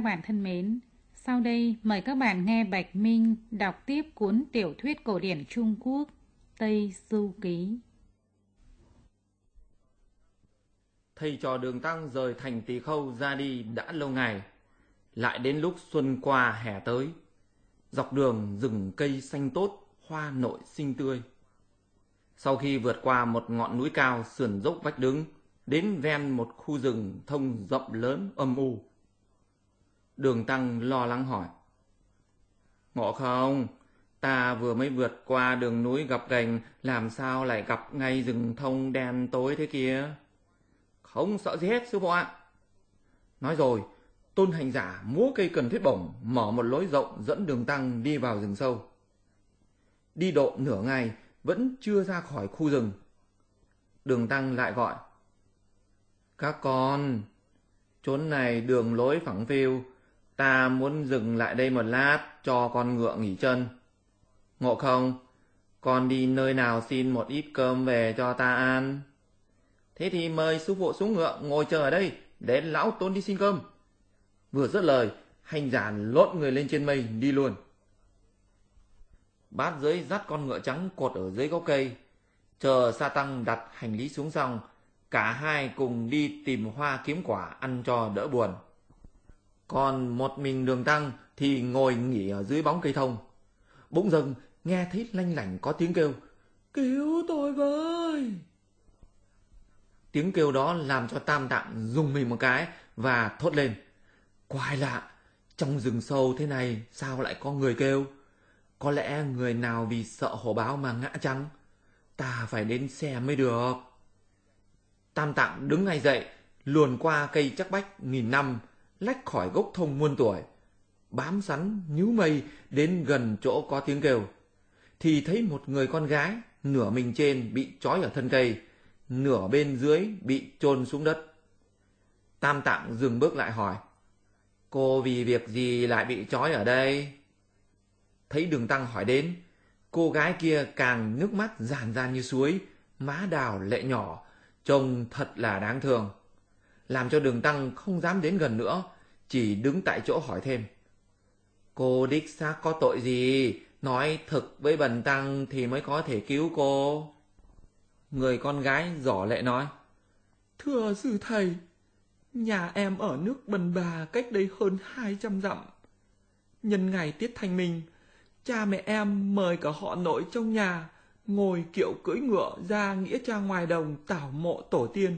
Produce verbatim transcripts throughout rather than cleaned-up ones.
bạn thân mến, sau đây mời các bạn nghe Bạch Minh đọc tiếp cuốn tiểu thuyết cổ điển Trung Quốc Tây Du Ký. Thầy trò Đường Tăng rời thành Tỳ Khâu ra đi đã lâu ngày, lại đến lúc xuân qua hè tới. Dọc đường rừng cây xanh tốt, hoa nội xinh tươi. Sau khi vượt qua một ngọn núi cao sườn dốc vách đứng, đến ven một khu rừng thông rộng lớn âm u, Đường Tăng lo lắng hỏi: Ngộ không, ta vừa mới vượt qua đường núi gập ghềnh, làm sao lại gặp ngay rừng thông đen tối thế kia? Không sợ gì hết sư phụ ạ. Nói rồi, Tôn hành giả múa cây cần thiết bổng, mở một lối rộng dẫn Đường Tăng đi vào rừng sâu. Đi độ nửa ngày vẫn chưa ra khỏi khu rừng. Đường Tăng lại gọi: Các con, chốn này đường lối phẳng phiu, ta muốn dừng lại đây một lát cho con ngựa nghỉ chân. Ngộ không, con đi nơi nào xin một ít cơm về cho ta ăn. Thế thì mời sư phụ xuống ngựa ngồi chờ ở đây để lão Tôn đi xin cơm. Vừa dứt lời, hành giả lộn người lên trên mây đi luôn. Bát Giới dắt con ngựa trắng cột ở dưới gốc cây, chờ Sa Tăng đặt hành lý xuống xong, cả hai cùng đi tìm hoa kiếm quả ăn cho đỡ buồn. Còn một mình Đường Tăng thì ngồi nghỉ ở dưới bóng cây thông. Bỗng dưng nghe thấy lanh lảnh có tiếng kêu: Cứu tôi với! Tiếng kêu đó làm cho Tam Tạng rùng mình một cái và thốt lên: Quái lạ, trong rừng sâu thế này sao lại có người kêu? Có lẽ người nào vì sợ hổ báo mà ngã chăng? Ta phải đến xem mới được. Tam Tạng đứng ngay dậy, luồn qua cây chắc bách nghìn năm, lách khỏi gốc thông muôn tuổi, bám sắn nhú mây đến gần chỗ có tiếng kêu, thì thấy một người con gái nửa mình trên bị trói ở thân cây, nửa bên dưới bị chôn xuống đất. Tam Tạng dừng bước lại hỏi: Cô vì việc gì lại bị trói ở đây? Thấy Đường Tăng hỏi đến, cô gái kia càng nước mắt ràn ràn như suối, má đào lệ nhỏ, trông thật là đáng thương, làm cho Đường Tăng không dám đến gần nữa, chỉ đứng tại chỗ hỏi thêm: Cô đích xác có tội gì? Nói thực với bần tăng thì mới có thể cứu cô. Người con gái giỏ lệ nói: Thưa sư thầy, nhà em ở nước Bần Bà cách đây hơn hai trăm dặm. Nhân ngày tiết thanh minh, cha mẹ em mời cả họ nội trong nhà ngồi kiệu cưỡi ngựa ra nghĩa trang ngoài đồng tảo mộ tổ tiên.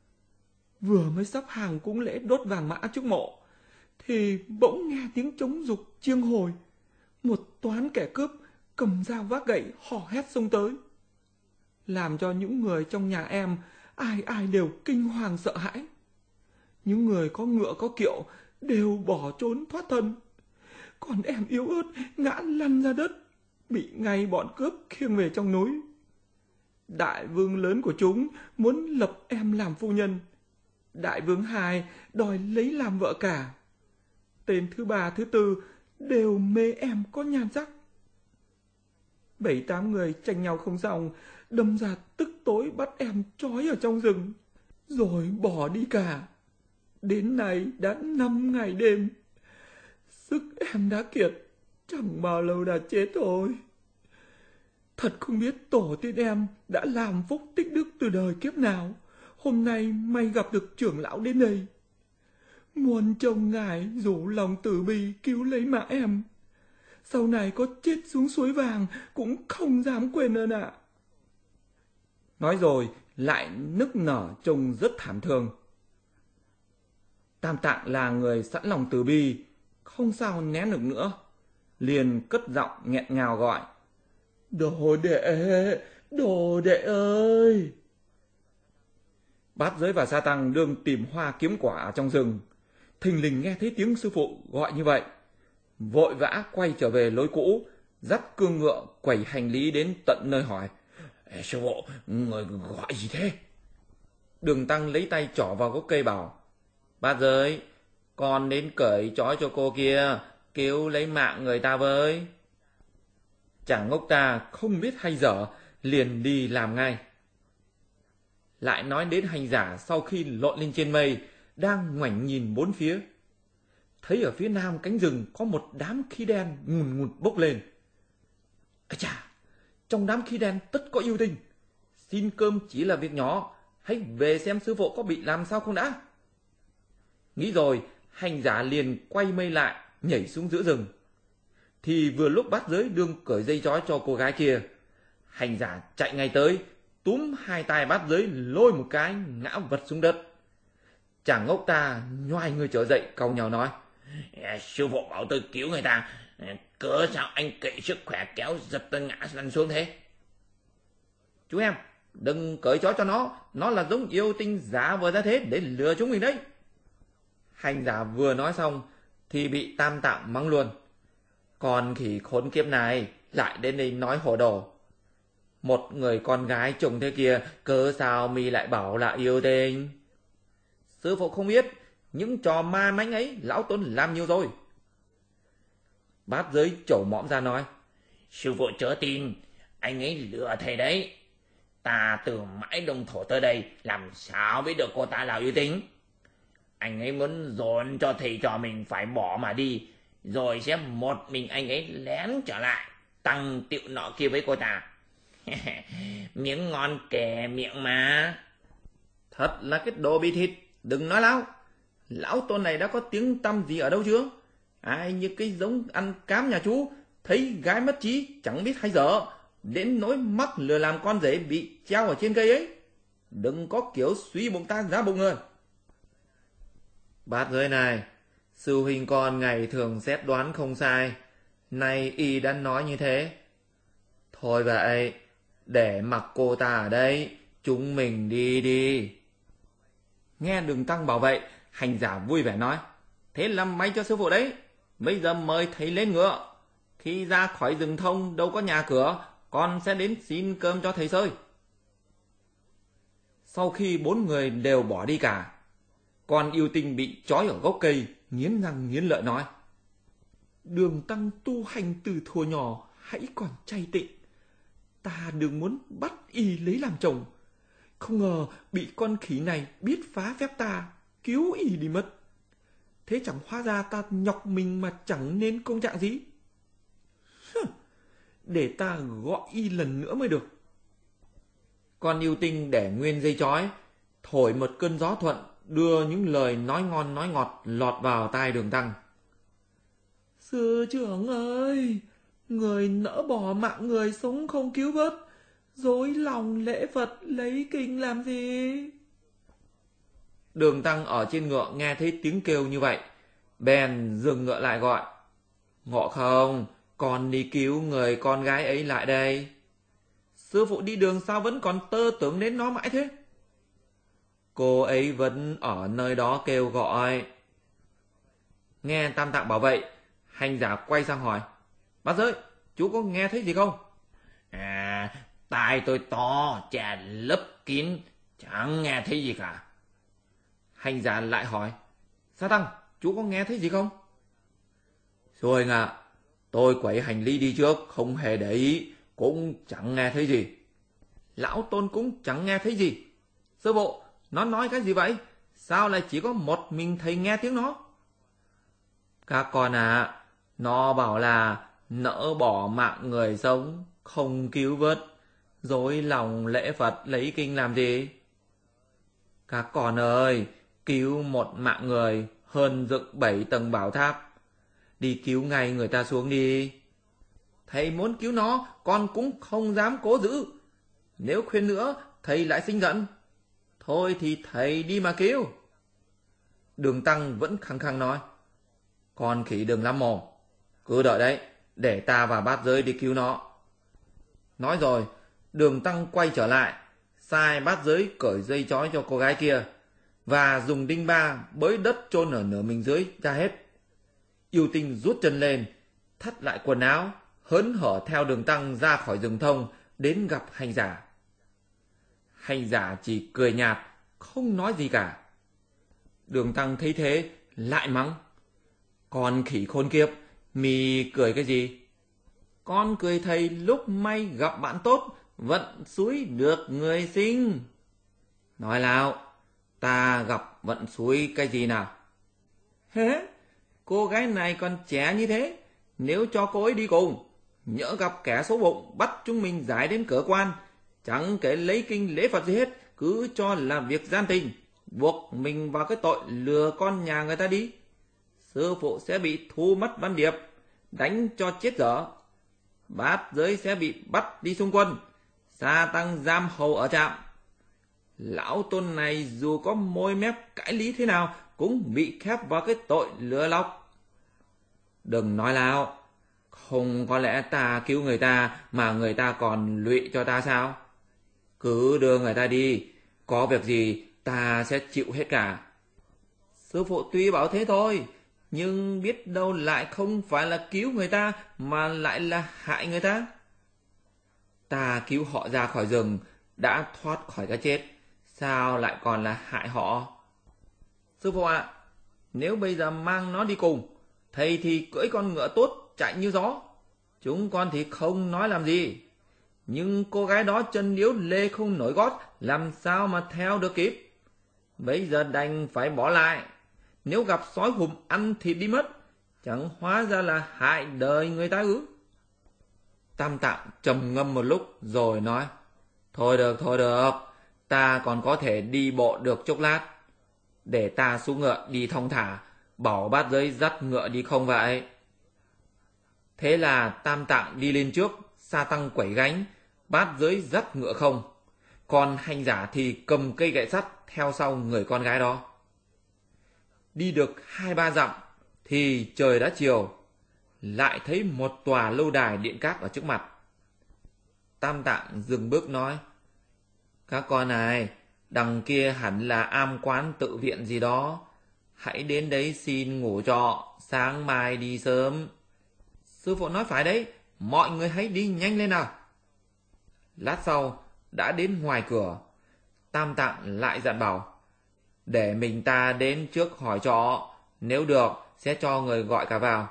Vừa mới sắp hàng cúng lễ đốt vàng mã trước mộ, thì bỗng nghe tiếng trống dục chiêng hồi. Một toán kẻ cướp cầm dao vác gậy hò hét xông tới, làm cho những người trong nhà em ai ai đều kinh hoàng sợ hãi. Những người có ngựa có kiệu đều bỏ trốn thoát thân, còn em yếu ớt ngã lăn ra đất, bị ngay bọn cướp khiêng về trong núi. Đại vương lớn của chúng muốn lập em làm phu nhân, đại vương hai đòi lấy làm vợ cả, tên thứ ba thứ tư đều mê em có nhan sắc. Bảy tám người tranh nhau không xong, đâm ra tức tối bắt em trói ở trong rừng, rồi bỏ đi cả. Đến nay đã năm ngày đêm, sức em đã kiệt, chẳng bao lâu đã chết thôi. Thật không biết tổ tiên em đã làm phúc tích đức từ đời kiếp nào, hôm nay may gặp được trưởng lão đến đây. Muôn trông ngài rủ lòng từ bi cứu lấy mạng em, sau này có chết xuống suối vàng cũng không dám quên ơn ạ. Nói rồi lại nức nở trông rất thảm thương. Tam Tạng là người sẵn lòng từ bi, không sao nén được nữa, liền cất giọng nghẹn ngào gọi: Đồ đệ, đồ đệ ơi! Bát Giới và Sa Tăng đương tìm hoa kiếm quả ở trong rừng, thình lình nghe thấy tiếng sư phụ gọi như vậy, vội vã quay trở về lối cũ, dắt cương ngựa quẩy hành lý đến tận nơi hỏi: Ê, sư phụ, người gọi gì thế? Đường Tăng lấy tay trỏ vào gốc cây bảo: Bát Giới, con đến cởi trói cho cô kia, cứu lấy mạng người ta với. Chàng ngốc ta không biết hay dở, liền đi làm ngay. Lại nói đến hành giả sau khi lộn lên trên mây, đang ngoảnh nhìn bốn phía. thấy ở phía nam cánh rừng có một đám khí đen ngùn ngụt bốc lên. Ây chà, trong đám khí đen tất có yêu tinh. Xin cơm chỉ là việc nhỏ, hãy về xem sư phụ có bị làm sao không đã. Nghĩ rồi, hành giả liền quay mây lại, nhảy xuống giữa rừng. Thì vừa lúc Bát Giới đương cởi dây trói cho cô gái kia, hành giả chạy ngay tới, túm hai tay Bát Giới lôi một cái ngã vật xuống đất. Chàng ngốc ta nhoài người trở dậy, cau nhàu nói: Sư phụ bảo tôi cứu người ta, cớ sao anh kỵ sức khỏe kéo giật tôi ngã lăn xuống thế? Chú em, đừng cởi trói cho nó, nó là giống yêu tinh giả vờ ra thế để lừa chúng mình đấy. Hành giả vừa nói xong thì bị Tam Tạng mắng luôn: Con khỉ khốn kiếp này lại đến đây nói hồ đồ. Một người con gái trông thế kia, cớ sao mi lại bảo là yêu tinh? Sư phụ không biết, những trò ma mánh ấy lão Tôn làm nhiều rồi. Bát Giới trổ mõm ra nói: Sư phụ chớ tin, anh ấy lừa thầy đấy. Ta từ mãi Đông Thổ tới đây, làm sao biết được cô ta là yêu tinh? Anh ấy muốn dồn cho thầy trò mình phải bỏ mà đi, rồi sẽ một mình anh ấy lén trở lại, tăng tiệu nọ kia với cô ta. Miếng ngon kề miệng mà. Thật là cái đồ bị thịt, đừng nói láo. Lão Tôn này đã có tiếng tăm gì ở đâu chưa? Ai như cái giống ăn cám nhà chú, thấy gái mất trí chẳng biết hay dở, đến nỗi mắc lừa làm con rể bị treo ở trên cây ấy. Đừng có kiểu suy bụng ta giá bụng người. Bát Giới này, sư huynh con ngày thường xét đoán không sai, nay y đã nói như thế. Thôi vậy, để mặc cô ta ở đây, chúng mình đi đi. Nghe Đường Tăng bảo vậy, hành giả vui vẻ nói: Thế làm may cho sư phụ đấy. Bây giờ mời thầy lên ngựa. Khi ra khỏi rừng thông đâu có nhà cửa, con sẽ đến xin cơm cho thầy sơi. Sau khi bốn người đều bỏ đi cả, con yêu tinh bị trói ở gốc cây, nghiến răng nghiến lợi nói: Đường Tăng tu hành từ thuở nhỏ hãy còn chay tịnh, ta đừng muốn bắt y lấy làm chồng. Không ngờ bị con khỉ này biết phá phép ta, cứu y đi mất. Thế chẳng hóa ra ta nhọc mình mà chẳng nên công trạng gì. Để ta gọi y lần nữa mới được. Con yêu tinh để nguyên dây trói, thổi một cơn gió thuận, đưa những lời nói ngon nói ngọt lọt vào tai Đường Tăng. Sư trưởng ơi, người nỡ bỏ mạng người sống không cứu vớt, dối lòng lễ Phật lấy kinh làm gì? Đường Tăng ở trên ngựa nghe thấy tiếng kêu như vậy, bèn dừng ngựa lại gọi: Ngộ Không, con đi cứu người con gái ấy lại đây. Sư phụ đi đường sao vẫn còn tơ tưởng đến nó mãi thế? Cô ấy vẫn ở nơi đó kêu gọi. Nghe Tam Tạng bảo vậy, hành giả quay sang hỏi: Bát Giới, chú có nghe thấy gì không? À, tai tôi to, che lấp kín, chẳng nghe thấy gì cả. Hành giả lại hỏi: Sa Tăng, chú có nghe thấy gì không? Rồi ạ, tôi quẩy hành lý đi trước, không hề để ý, cũng chẳng nghe thấy gì. Lão Tôn cũng chẳng nghe thấy gì. Sư phụ, nó nói cái gì vậy? Sao lại chỉ có một mình thầy nghe tiếng nó? Các con à, nó bảo là nỡ bỏ mạng người sống, không cứu vớt, dối lòng lễ Phật lấy kinh làm gì? Các con ơi, cứu một mạng người hơn dựng bảy tầng bảo tháp. Đi cứu ngay người ta xuống đi. Thầy muốn cứu nó, con cũng không dám cố giữ. Nếu khuyên nữa, thầy lại sinh giận. Thôi thì thầy đi mà cứu. Đường Tăng vẫn khăng khăng nói: Con khỉ đừng lắm mồm, cứ đợi đấy, để ta và Bát Giới đi cứu nó. Nói rồi, Đường Tăng quay trở lại, sai Bát Giới cởi dây trói cho cô gái kia, và dùng đinh ba bới đất chôn ở nửa mình dưới ra hết. Yêu tinh rút chân lên, thắt lại quần áo, hớn hở theo Đường Tăng ra khỏi rừng thông, đến gặp hành giả. Hành giả chỉ cười nhạt, không nói gì cả. Đường Tăng thấy thế, lại mắng: Con khỉ khôn kiếp, mì cười cái gì? Con cười thầy lúc may gặp bạn tốt, vận xúi được người sinh. Nói nào, ta gặp vận xúi cái gì nào? Hế, cô gái này còn trẻ như thế, nếu cho cô ấy đi cùng, nhỡ gặp kẻ xấu bụng bắt chúng mình giải đến cửa quan, chẳng kể lấy kinh lễ Phật gì hết, cứ cho là việc gian tình, buộc mình vào cái tội lừa con nhà người ta đi. Sư phụ sẽ bị thu mất văn điệp, đánh cho chết dở. Bát giới sẽ bị bắt đi xung quân, sa tăng giam hầu ở trạm. Lão tôn này dù có môi mép cãi lý thế nào cũng bị khép vào cái tội lừa lọc. Đừng nói láo, không có lẽ ta cứu người ta mà người ta còn lụy cho ta sao? Cứ đưa người ta đi, có việc gì ta sẽ chịu hết cả. Sư phụ tuy bảo thế thôi, nhưng biết đâu lại không phải là cứu người ta mà lại là hại người ta. Ta cứu họ ra khỏi rừng, đã thoát khỏi cái chết, sao lại còn là hại họ? Sư phụ ạ, à, nếu bây giờ mang nó đi cùng, thầy thì cưỡi con ngựa tốt chạy như gió, chúng con thì không nói làm gì. Nhưng cô gái đó chân yếu lê không nổi gót, làm sao mà theo được kịp? Bây giờ đành phải bỏ lại. Nếu gặp sói hùm ăn thịt đi mất, chẳng hóa ra là hại đời người ta ư? Tam Tạng trầm ngâm một lúc rồi nói, thôi được, thôi được, ta còn có thể đi bộ được chốc lát. Để ta xuống ngựa đi thong thả, bảo bát giới dắt ngựa đi không vậy? Thế là Tam Tạng đi lên trước, sa tăng quẩy gánh, bát giới dắt ngựa không. Còn hành giả thì cầm cây gậy sắt theo sau người con gái đó. Đi được hai ba dặm thì trời đã chiều, lại thấy một tòa lâu đài điện cát ở trước mặt. Tam Tạng dừng bước nói, các con này, đằng kia hẳn là am quán tự viện gì đó, hãy đến đấy xin ngủ trọ, sáng mai đi sớm. Sư phụ nói phải đấy, mọi người hãy đi nhanh lên nào. Lát sau đã đến ngoài cửa, Tam Tạng lại dặn bảo, để mình ta đến trước hỏi trọ, nếu được sẽ cho người gọi cả vào.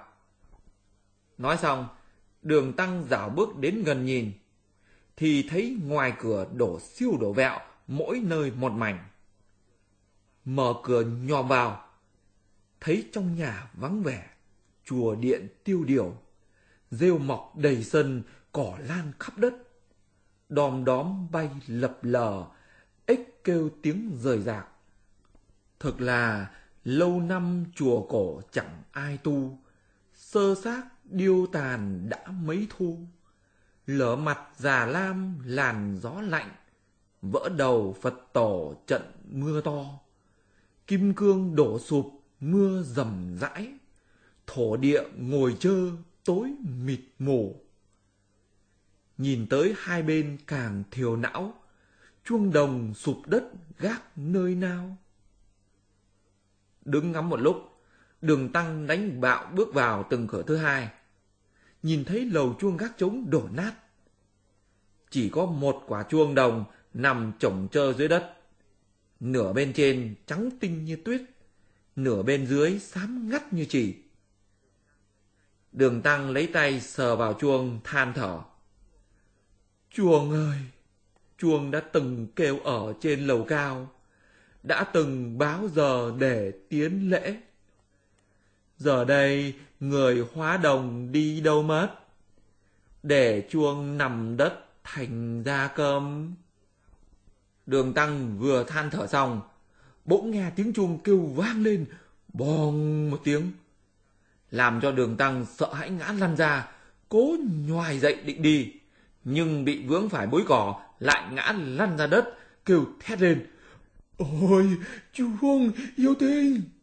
Nói xong, Đường Tăng dảo bước đến gần nhìn, thì thấy ngoài cửa đổ siêu đổ vẹo, mỗi nơi một mảnh. Mở cửa nhòm vào, thấy trong nhà vắng vẻ, chùa điện tiêu điều, rêu mọc đầy sân, cỏ lan khắp đất, đom đóm bay lập lờ, ếch kêu tiếng rời rạc. Thực là lâu năm chùa cổ chẳng ai tu, sơ xác điêu tàn đã mấy thu. Lở mặt già lam làn gió lạnh, vỡ đầu Phật tổ trận mưa to. Kim cương đổ sụp mưa rầm rãi, thổ địa ngồi trơ tối mịt mù. Nhìn tới hai bên càng thiều não, chuông đồng sụp đất gác nơi nào. Đứng ngắm một lúc, Đường Tăng đánh bạo bước vào từng cửa thứ hai. Nhìn thấy lầu chuông gác trống đổ nát, chỉ có một quả chuông đồng nằm chổng chơ dưới đất. Nửa bên trên trắng tinh như tuyết, nửa bên dưới xám ngắt như chì. Đường Tăng lấy tay sờ vào chuông than thở, chuông ơi, chuông đã từng kêu ở trên lầu cao, đã từng báo giờ để tiến lễ. Giờ đây người hóa đồng đi đâu mất, để chuông nằm đất thành ra cơm. Đường Tăng vừa than thở xong, bỗng nghe tiếng chuông kêu vang lên, bong một tiếng, làm cho Đường Tăng sợ hãi ngã lăn ra, cố nhoài dậy định đi, nhưng bị vướng phải bối cỏ, lại ngã lăn ra đất, kêu thét lên, ôi chuông yêu tinh.